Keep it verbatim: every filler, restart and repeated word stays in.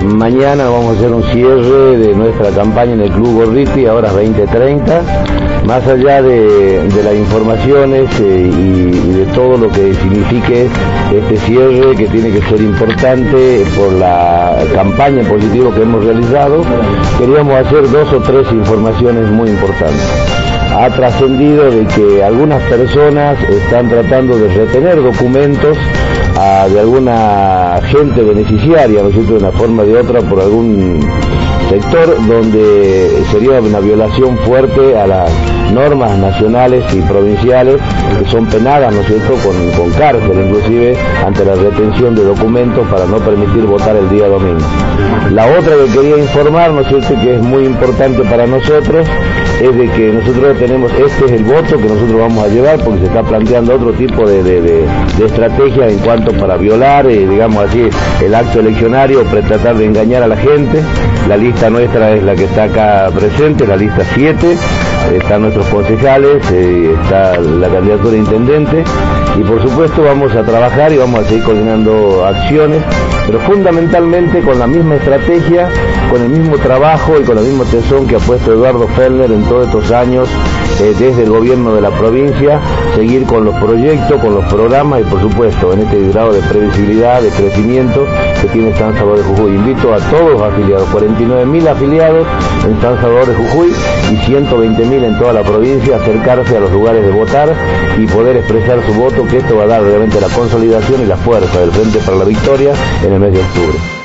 mañana vamos a hacer un cierre de nuestra campaña en el Club Gorriti, ahora veinte treinta. Más allá de, de las informaciones eh, y, y de todo lo que signifique este cierre, que tiene que ser importante por la campaña en positivo que hemos realizado, queríamos hacer dos o tres informaciones muy importantes. Ha trascendido de que algunas personas están tratando de retener documentos a, de alguna gente beneficiaria, ¿no es cierto?, de una forma o de otra, por algún sector donde sería una violación fuerte a las normas nacionales y provinciales, que son penadas, ¿no es cierto?, con, con cárcel, inclusive ante la retención de documentos para no permitir votar el día domingo. La otra que quería informar, ¿no es cierto?, que es muy importante para nosotros, es de que nosotros tenemos, este es el voto que nosotros vamos a llevar, porque se está planteando otro tipo de, de, de, de estrategia en cuanto para violar, eh, digamos así, el acto eleccionario, para tratar de engañar a la gente. La lista nuestra es la que está acá presente, la lista siete, están nuestros concejales, eh, está la candidatura de intendente, y por supuesto vamos a trabajar y vamos a seguir coordinando acciones, pero fundamentalmente con la misma estrategia, con el mismo trabajo y con el mismo tesón que ha puesto Eduardo Fellner en todos estos años eh, desde el gobierno de la provincia, seguir con los proyectos, con los programas y por supuesto en este grado de previsibilidad, de crecimiento que tiene San Salvador de Jujuy. Invito a todos los afiliados, cuarenta y nueve mil afiliados en San Salvador de Jujuy y ciento veinte mil en toda la provincia, a acercarse a los lugares de votar y poder expresar su voto, que esto va a dar realmente la consolidación y la fuerza del Frente para la Victoria en el mes de octubre.